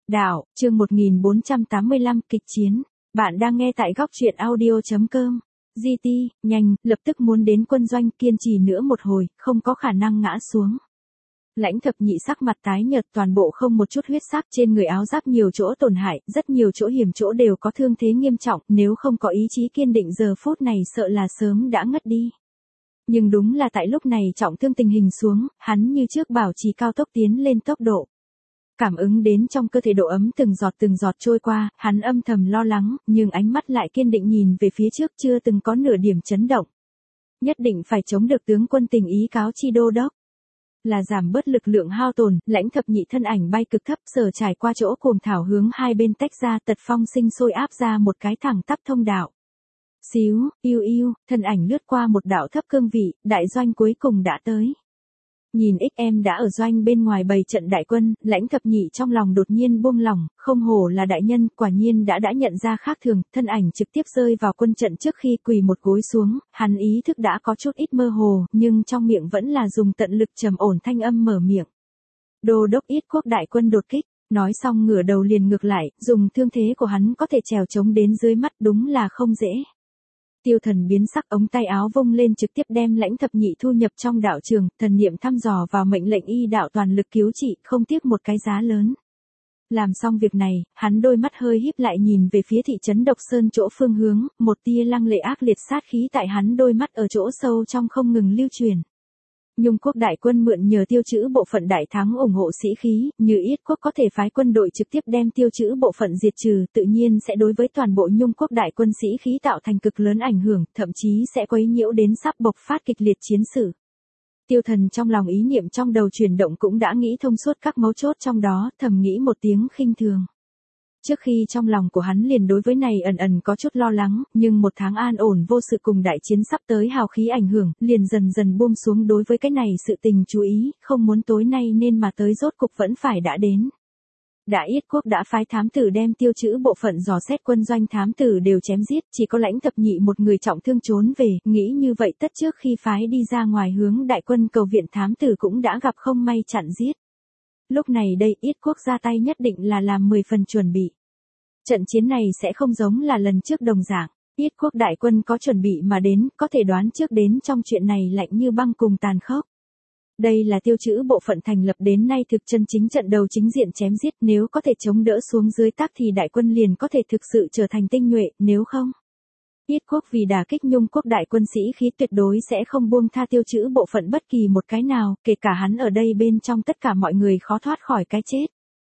Đạo, chương 1485, kịch chiến. Bạn đang nghe tại góc truyện audio.com. GT, nhanh, lập tức muốn đến quân doanh, kiên trì nữa một hồi, không có khả năng ngã xuống. Lãnh Thập Nhị sắc mặt tái nhợt, toàn bộ không một chút huyết sắc, trên người áo giáp nhiều chỗ tổn hại, rất nhiều chỗ hiểm chỗ đều có thương thế nghiêm trọng, nếu không có ý chí kiên định giờ phút này sợ là sớm đã ngất đi. Nhưng đúng là tại lúc này trọng thương tình hình xuống, hắn như trước bảo trì cao tốc tiến lên tốc độ. Cảm ứng đến trong cơ thể độ ấm từng giọt trôi qua, hắn âm thầm lo lắng, nhưng ánh mắt lại kiên định nhìn về phía trước, chưa từng có nửa điểm chấn động. Nhất định phải chống được tướng quân tình ý cáo chi đô đốc. Là giảm bớt lực lượng hao tổn, Lãnh Thập Nhị thân ảnh bay cực thấp sở trải qua chỗ cuồng thảo hướng hai bên tách ra, tật phong sinh sôi áp ra một cái thẳng tắp thông đạo. Xíu, yêu, thân ảnh lướt qua một đạo thấp cương vị, đại doanh cuối cùng đã tới. Nhìn em đã ở doanh bên ngoài bày trận đại quân, Lãnh Thập Nhị trong lòng đột nhiên buông lỏng, không hổ là đại nhân, quả nhiên đã nhận ra khác thường, thân ảnh trực tiếp rơi vào quân trận trước khi quỳ một gối xuống, hắn ý thức đã có chút ít mơ hồ, nhưng trong miệng vẫn là dùng tận lực trầm ổn thanh âm mở miệng. Đô đốc Yết quốc đại quân đột kích, nói xong ngửa đầu liền ngược lại, dùng thương thế của hắn có thể trèo chống đến dưới mắt, đúng là không dễ. Tiêu Thần biến sắc, ống tay áo vung lên trực tiếp đem Lãnh Thập Nhị thu nhập trong đạo trường, thần niệm thăm dò vào mệnh lệnh y đạo toàn lực cứu trị, không tiếc một cái giá lớn. Làm xong việc này, hắn đôi mắt hơi híp lại nhìn về phía thị trấn Độc Sơn chỗ phương hướng, một tia lăng lệ ác liệt sát khí tại hắn đôi mắt ở chỗ sâu trong không ngừng lưu truyền. Nhung quốc đại quân mượn nhờ Tiêu Trữ bộ phận đại thắng ủng hộ sĩ khí, như Yết quốc có thể phái quân đội trực tiếp đem Tiêu Trữ bộ phận diệt trừ, tự nhiên sẽ đối với toàn bộ Nhung quốc đại quân sĩ khí tạo thành cực lớn ảnh hưởng, thậm chí sẽ quấy nhiễu đến sắp bộc phát kịch liệt chiến sự. Tiêu Thần trong lòng ý niệm trong đầu chuyển động cũng đã nghĩ thông suốt các mấu chốt trong đó, thầm nghĩ một tiếng khinh thường. Trước khi trong lòng của hắn liền đối với này ẩn có chút lo lắng, nhưng một tháng an ổn vô sự cùng đại chiến sắp tới hào khí ảnh hưởng, liền dần buông xuống đối với cái này sự tình chú ý, không muốn tối nay nên mà tới rốt cục vẫn phải đã đến. Đã Yết quốc đã phái thám tử đem Tiêu Trữ bộ phận dò xét quân doanh, thám tử đều chém giết, chỉ có Lãnh Thập Nhị một người trọng thương trốn về, nghĩ như vậy tất trước khi phái đi ra ngoài hướng đại quân cầu viện thám tử cũng đã gặp không may chặn giết. Lúc này đây Yết quốc ra tay nhất định là làm 10 phần chuẩn bị. Trận chiến này sẽ không giống là lần trước đồng dạng, Yết quốc đại quân có chuẩn bị mà đến, có thể đoán trước đến trong chuyện này lạnh như băng cùng tàn khốc. Đây là Tiêu Trữ bộ phận thành lập đến nay thực chân chính trận đầu chính diện chém giết, nếu có thể chống đỡ xuống dưới tác thì đại quân liền có thể thực sự trở thành tinh nhuệ, nếu không. Yết quốc vì đả kích Nhung quốc đại quân sĩ khí tuyệt đối sẽ không buông tha Tiêu Trữ bộ phận bất kỳ một cái nào, kể cả hắn ở đây bên trong tất cả mọi người khó thoát khỏi cái chết.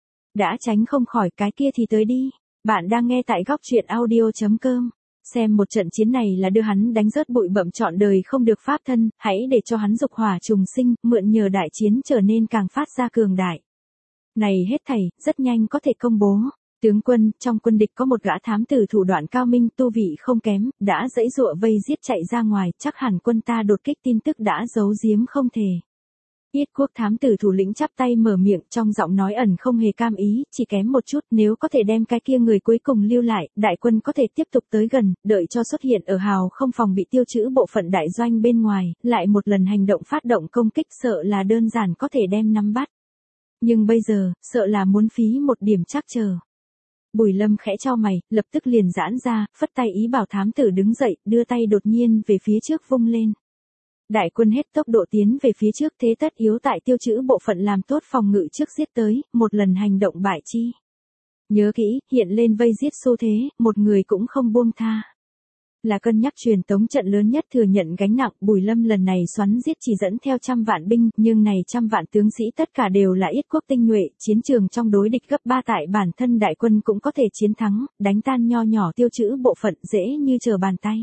Đã tránh không khỏi cái kia thì tới đi. Bạn đang nghe tại góc truyện audio.com. Xem một trận chiến này là đưa hắn đánh rớt bụi bặm trọn đời không được pháp thân, hãy để cho hắn dục hỏa trùng sinh, mượn nhờ đại chiến trở nên càng phát ra cường đại. Này hết thảy, rất nhanh có thể công bố. Tướng quân, trong quân địch có một gã thám tử thủ đoạn cao minh, tu vị không kém, đã giãy giụa vây giết chạy ra ngoài, chắc hẳn quân ta đột kích tin tức đã giấu giếm không thể. Yết quốc thám tử thủ lĩnh chắp tay mở miệng, trong giọng nói ẩn không hề cam ý, chỉ kém một chút, nếu có thể đem cái kia người cuối cùng lưu lại, đại quân có thể tiếp tục tới gần, đợi cho xuất hiện ở hào không phòng bị Tiêu Trữ bộ phận đại doanh bên ngoài, lại một lần hành động phát động công kích, sợ là đơn giản có thể đem nắm bắt. Nhưng bây giờ, sợ là muốn phí một điểm chắc chờ. Bùi Lâm khẽ chau mày, lập tức liền giãn ra, phất tay ý bảo thám tử đứng dậy, đưa tay đột nhiên về phía trước vung lên. Đại quân hết tốc độ tiến về phía trước, thế tất yếu tại Tiêu Trữ bộ phận làm tốt phòng ngự trước giết tới, một lần hành động bại chi. Nhớ kỹ, hiện lên vây giết xu thế, một người cũng không buông tha. Là cân nhắc truyền tống trận lớn nhất thừa nhận gánh nặng, Bùi Lâm lần này xoắn giết chỉ dẫn theo 100 vạn binh, nhưng này 100 vạn tướng sĩ tất cả đều là Yết quốc tinh nhuệ, chiến trường trong đối địch gấp 3 tại bản thân đại quân cũng có thể chiến thắng, đánh tan nho nhỏ Tiêu Trữ bộ phận dễ như trở bàn tay.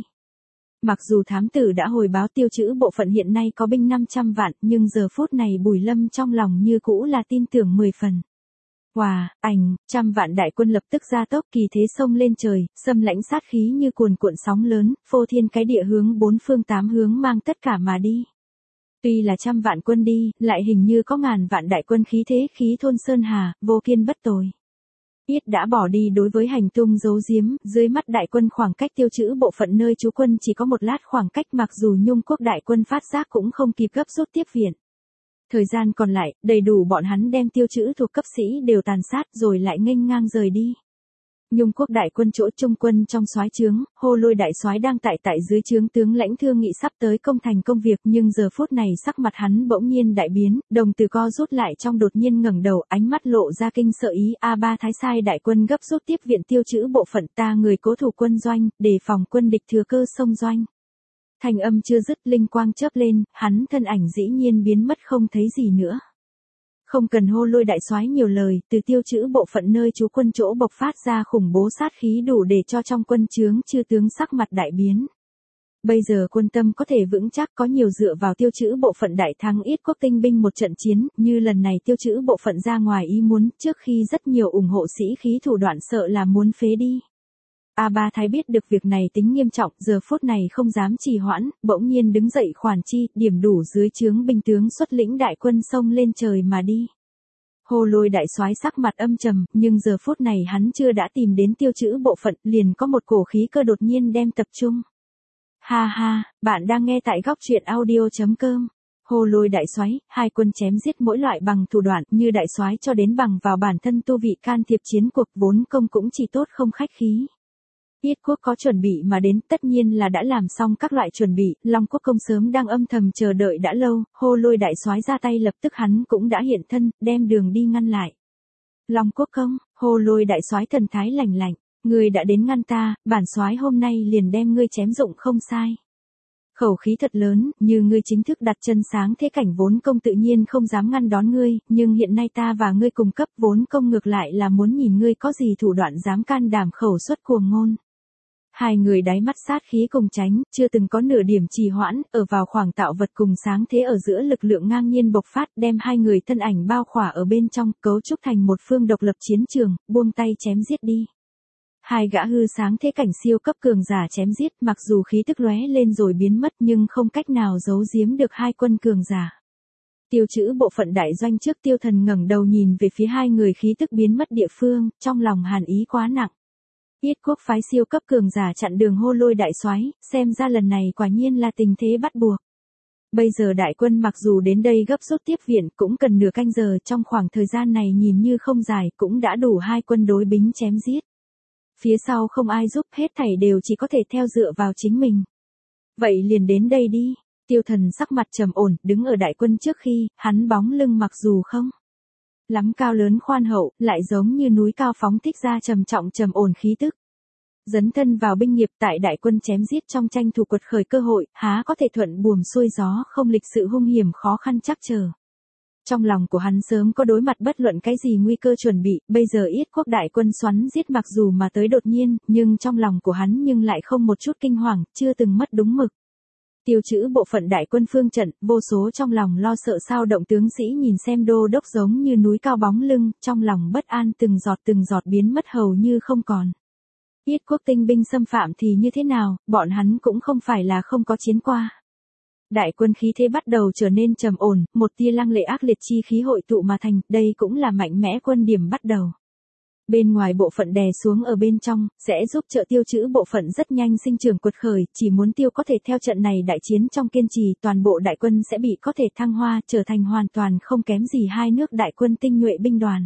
Mặc dù thám tử đã hồi báo Tiêu Trữ bộ phận hiện nay có binh 500 vạn, nhưng giờ phút này Bùi Lâm trong lòng như cũ là tin tưởng 10 phần. Wow, 100 vạn đại quân lập tức gia tốc, kỳ thế xông lên trời, xâm lãnh sát khí như cuồn cuộn sóng lớn, phô thiên cái địa hướng bốn phương tám hướng mang tất cả mà đi. Tuy là 100 vạn quân đi, lại hình như có ngàn vạn đại quân khí thế khí thôn sơn hà, vô kiên bất tồi. Yết đã bỏ đi đối với hành tung giấu giếm, dưới mắt đại quân khoảng cách Tiêu Trữ bộ phận nơi trú quân chỉ có một lát khoảng cách, mặc dù Nhung quốc đại quân phát giác cũng không kịp gấp rút tiếp viện. Thời gian còn lại, đầy đủ bọn hắn đem tiêu trữ thuộc cấp sĩ đều tàn sát rồi lại nghênh ngang rời đi. Nhung quốc đại quân chỗ trung quân trong soái trướng, Hô Lôi đại soái đang tại dưới trướng tướng lãnh thương nghị sắp tới công thành công việc, nhưng giờ phút này sắc mặt hắn bỗng nhiên đại biến, đồng tử co rút lại trong đột nhiên ngẩng đầu, ánh mắt lộ ra kinh sợ ý. A3 Thái sai đại quân gấp rút tiếp viện tiêu trữ bộ phận, ta người cố thủ quân doanh, đề phòng quân địch thừa cơ xông doanh. Thanh âm chưa dứt, linh quang chớp lên, hắn thân ảnh dĩ nhiên biến mất không thấy gì nữa. Không cần Hô Lôi đại soái nhiều lời, từ tiêu trữ bộ phận nơi trú quân chỗ bộc phát ra khủng bố sát khí đủ để cho trong quân trướng chư tướng sắc mặt đại biến. Bây giờ quân tâm có thể vững chắc, có nhiều dựa vào tiêu trữ bộ phận đại thắng ít quốc tinh binh một trận chiến, như lần này tiêu trữ bộ phận ra ngoài ý muốn, trước khi rất nhiều ủng hộ sĩ khí thủ đoạn sợ là muốn phế đi. A3 Thái biết được việc này tính nghiêm trọng, giờ phút này không dám trì hoãn, bỗng nhiên đứng dậy khoản chi, điểm đủ dưới trướng binh tướng xuất lĩnh đại quân xông lên trời mà đi. Hô Lôi đại soái sắc mặt âm trầm, nhưng giờ phút này hắn chưa đã tìm đến tiêu trữ bộ phận, liền có một cổ khí cơ đột nhiên đem tập trung. Ha ha, bạn đang nghe tại góc truyện audio.com. Hô Lôi đại soái, hai quân chém giết mỗi loại bằng thủ đoạn, như đại soái cho đến bằng vào bản thân tu vị can thiệp chiến cuộc, vốn công cũng chỉ tốt không khách khí. Yết quốc có chuẩn bị mà đến, tất nhiên là đã làm xong các loại chuẩn bị, Long quốc công sớm đang âm thầm chờ đợi đã lâu, Hô Lôi đại soái ra tay lập tức hắn cũng đã hiện thân, đem đường đi ngăn lại. Long quốc công, Hô Lôi đại soái thần thái lạnh lạnh, ngươi đã đến ngăn ta, bản soái hôm nay liền đem ngươi chém dụng không sai. Khẩu khí thật lớn, như ngươi chính thức đặt chân sáng thế cảnh, vốn công tự nhiên không dám ngăn đón ngươi, nhưng hiện nay ta và ngươi cùng cấp, vốn công ngược lại là muốn nhìn ngươi có gì thủ đoạn dám can đảm khẩu xuất cuồng ngôn. Hai người đáy mắt sát khí cùng tránh, chưa từng có nửa điểm trì hoãn, ở vào khoảng tạo vật cùng sáng thế ở giữa lực lượng ngang nhiên bộc phát, đem hai người thân ảnh bao khỏa ở bên trong, cấu trúc thành một phương độc lập chiến trường, buông tay chém giết đi. Hai gã hư sáng thế cảnh siêu cấp cường giả chém giết, mặc dù khí tức lóe lên rồi biến mất nhưng không cách nào giấu giếm được hai quân cường giả. Tiêu trữ bộ phận đại doanh trước, Tiêu Thần ngẩng đầu nhìn về phía hai người khí tức biến mất địa phương, trong lòng hàn ý quá nặng. Yết quốc phái siêu cấp cường giả chặn đường Hô Lôi đại soái, xem ra lần này quả nhiên là tình thế bắt buộc. Bây giờ đại quân mặc dù đến đây gấp rút tiếp viện, cũng cần nửa canh giờ, trong khoảng thời gian này nhìn như không dài, cũng đã đủ hai quân đối bính chém giết. Phía sau không ai giúp, hết thảy đều chỉ có thể theo dựa vào chính mình. Vậy liền đến đây đi. Tiêu Thần sắc mặt trầm ổn, đứng ở đại quân trước khi, hắn bóng lưng mặc dù không lắm cao lớn khoan hậu, lại giống như núi cao phóng thích ra trầm trọng trầm ổn khí tức. Dấn thân vào binh nghiệp, tại đại quân chém giết trong tranh thủ quật khởi cơ hội, há có thể thuận buồm xuôi gió, không lịch sự hung hiểm khó khăn chắc chờ. Trong lòng của hắn sớm có đối mặt bất luận cái gì nguy cơ chuẩn bị, bây giờ Yết quốc đại quân xoắn giết mặc dù mà tới đột nhiên, nhưng trong lòng của hắn nhưng lại không một chút kinh hoàng, chưa từng mất đúng mực. Tiêu trữ bộ phận đại quân phương trận, vô số trong lòng lo sợ sao động tướng sĩ nhìn xem đô đốc giống như núi cao bóng lưng, trong lòng bất an từng giọt biến mất hầu như không còn. Yết quốc tinh binh xâm phạm thì như thế nào, bọn hắn cũng không phải là không có chiến qua. Đại quân khí thế bắt đầu trở nên trầm ổn, một tia lăng lệ ác liệt chi khí hội tụ mà thành, đây cũng là mạnh mẽ quân điểm bắt đầu. Bên ngoài bộ phận đè xuống ở bên trong, sẽ giúp trợ tiêu trữ bộ phận rất nhanh sinh trưởng quật khởi, chỉ muốn tiêu có thể theo trận này đại chiến trong kiên trì, toàn bộ đại quân sẽ bị có thể thăng hoa, trở thành hoàn toàn không kém gì hai nước đại quân tinh nhuệ binh đoàn.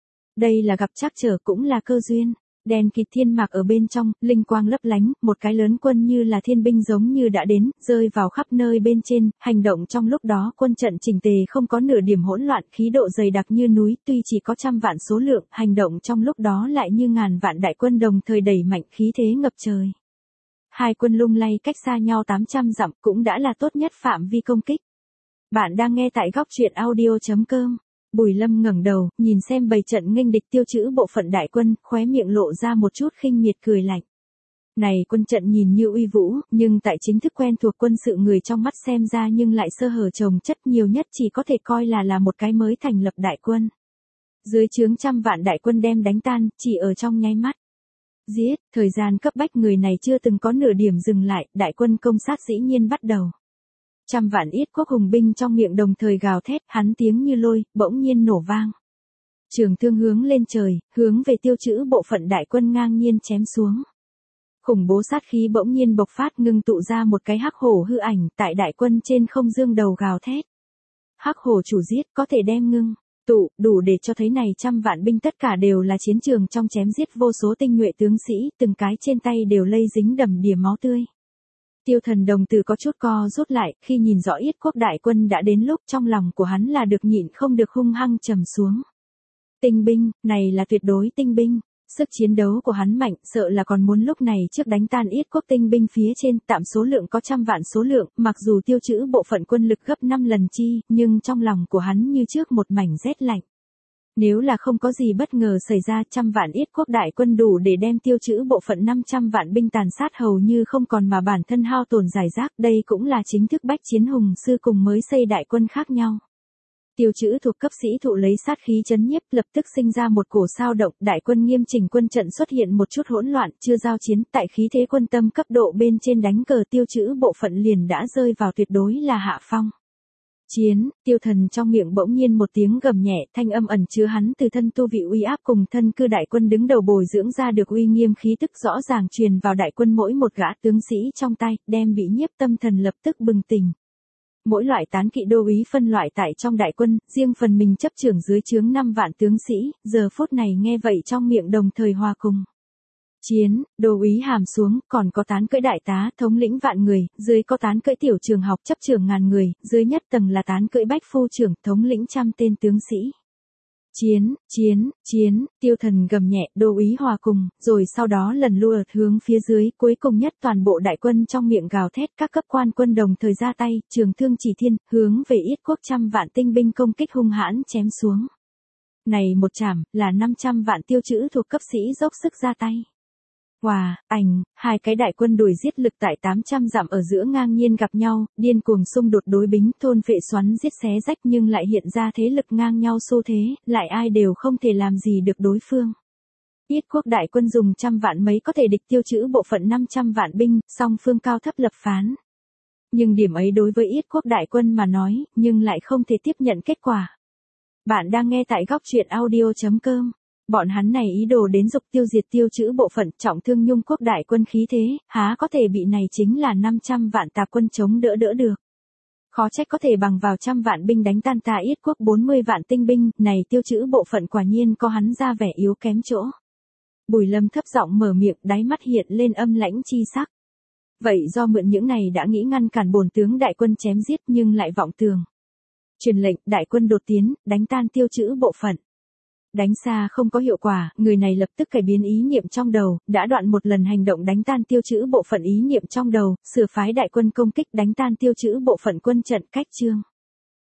Đây là gặp trắc trở cũng là cơ duyên. Đèn kịt thiên mạc ở bên trong, linh quang lấp lánh, một cái lớn quân như là thiên binh giống như đã đến, rơi vào khắp nơi bên trên, hành động trong lúc đó quân trận chỉnh tề không có nửa điểm hỗn loạn, khí độ dày đặc như núi, tuy chỉ có 100 vạn số lượng, hành động trong lúc đó lại như ngàn vạn đại quân đồng thời đẩy mạnh khí thế ngập trời. Hai quân lung lay cách xa nhau 800 dặm cũng đã là tốt nhất phạm vi công kích. Bạn đang nghe tại góc truyện audio.com. Bùi Lâm ngẩng đầu, nhìn xem bầy trận nghênh địch tiêu trữ bộ phận đại quân, khóe miệng lộ ra một chút khinh miệt cười lạnh. Này quân trận nhìn như uy vũ, nhưng tại chính thức quen thuộc quân sự người trong mắt xem ra nhưng lại sơ hở chồng chất, nhiều nhất chỉ có thể coi là một cái mới thành lập đại quân. Dưới trướng 100 vạn đại quân đem đánh tan, chỉ ở trong nháy mắt. Giết, thời gian cấp bách người này chưa từng có nửa điểm dừng lại, đại quân công sát dĩ nhiên bắt đầu. 100 vạn Yết quốc hùng binh trong miệng đồng thời gào thét, hắn tiếng như lôi, bỗng nhiên nổ vang. Trường thương hướng lên trời, hướng về tiêu trữ bộ phận đại quân ngang nhiên chém xuống. Khủng bố sát khí bỗng nhiên bộc phát, ngưng tụ ra một cái hắc hổ hư ảnh, tại đại quân trên không dương đầu gào thét. Hắc hổ chủ giết có thể đem ngưng tụ, đủ để cho thấy này trăm vạn binh tất cả đều là chiến trường trong chém giết vô số tinh nhuệ tướng sĩ, từng cái trên tay đều lây dính đầm đìa máu tươi. Tiêu Thần đồng tử có chút co rút lại, khi nhìn rõ Yết quốc đại quân đã đến lúc trong lòng của hắn là được nhịn không được hung hăng trầm xuống. Tinh binh, này là tuyệt đối tinh binh. Sức chiến đấu của hắn mạnh, sợ là còn muốn lúc này trước đánh tan Yết quốc tinh binh phía trên, tạm số lượng có trăm vạn số lượng, mặc dù tiêu trữ bộ phận quân lực gấp 5 lần chi, nhưng trong lòng của hắn như trước một mảnh rét lạnh. Nếu là không có gì bất ngờ xảy ra, trăm vạn Yết quốc đại quân đủ để đem tiêu trữ bộ phận 500 vạn binh tàn sát hầu như không còn mà bản thân hao tổn giải rác, đây cũng là chính thức bách chiến hùng sư cùng mới xây đại quân khác nhau. Tiêu trữ thuộc cấp sĩ thụ lấy sát khí chấn nhiếp, lập tức sinh ra một cổ sao động, đại quân nghiêm chỉnh quân trận xuất hiện một chút hỗn loạn, chưa giao chiến, tại khí thế quân tâm cấp độ bên trên đánh cờ tiêu trữ bộ phận liền đã rơi vào tuyệt đối là hạ phong. Chiến, Tiêu Thần trong miệng bỗng nhiên một tiếng gầm nhẹ, thanh âm ẩn chứa hắn từ thân tu vị uy áp cùng thân cư đại quân đứng đầu bồi dưỡng ra được uy nghiêm khí tức rõ ràng truyền vào đại quân mỗi một gã tướng sĩ trong tay, đem bị nhiếp tâm thần lập tức bừng tỉnh. Mỗi loại tán kỵ đô úy phân loại tại trong đại quân, riêng phần mình chấp trưởng dưới trướng 5 vạn tướng sĩ, giờ phút này nghe vậy trong miệng đồng thời hòa cùng. Chiến, đô úy hàm xuống, còn có tán cưỡi đại tá, thống lĩnh vạn người, dưới có tán cưỡi tiểu trường học chấp trưởng ngàn người, dưới nhất tầng là tán cưỡi bách phu trưởng, thống lĩnh trăm tên tướng sĩ. Chiến, chiến, chiến, Tiêu Thần gầm nhẹ, đô úy hòa cùng, rồi sau đó lần lượt hướng phía dưới, cuối cùng nhất toàn bộ đại quân trong miệng gào thét, các cấp quan quân đồng thời ra tay, trường thương chỉ thiên, hướng về Yết quốc trăm vạn tinh binh công kích hung hãn chém xuống. Này một chảm, là 500 vạn tiêu trữ thuộc cấp sĩ dốc sức ra tay. Hai cái đại quân đuổi giết lực tại 800 dặm ở giữa ngang nhiên gặp nhau, điên cuồng xung đột đối bính, thôn phệ xoắn giết xé rách nhưng lại hiện ra thế lực ngang nhau xu thế, lại ai đều không thể làm gì được đối phương. Yết quốc đại quân dùng trăm vạn mấy có thể địch tiêu trữ bộ phận 500 vạn binh, song phương cao thấp lập phán. Nhưng điểm ấy đối với Yết quốc đại quân mà nói, nhưng lại không thể tiếp nhận kết quả. Bạn đang nghe tại góc truyện audio.com. Bọn hắn này ý đồ đến dục tiêu diệt tiêu trữ bộ phận trọng thương Nhung quốc đại quân khí thế, há có thể bị này chính là 500 vạn tạp quân chống đỡ được. Khó trách có thể bằng vào trăm vạn binh đánh tan ta Yết quốc 40 vạn tinh binh, này tiêu trữ bộ phận quả nhiên có hắn ra vẻ yếu kém chỗ. Bùi Lâm thấp giọng mở miệng, đáy mắt hiện lên âm lãnh chi sắc. Vậy do mượn những này đã nghĩ ngăn cản bổn tướng đại quân chém giết nhưng lại vọng tường. Truyền lệnh, đại quân đột tiến, đánh tan tiêu trữ bộ phận. Đánh xa không có hiệu quả, người này lập tức cải biến ý niệm trong đầu, đã đoạn một lần hành động đánh tan tiêu trữ bộ phận ý niệm trong đầu, sửa phái đại quân công kích đánh tan tiêu trữ bộ phận quân trận cách chương.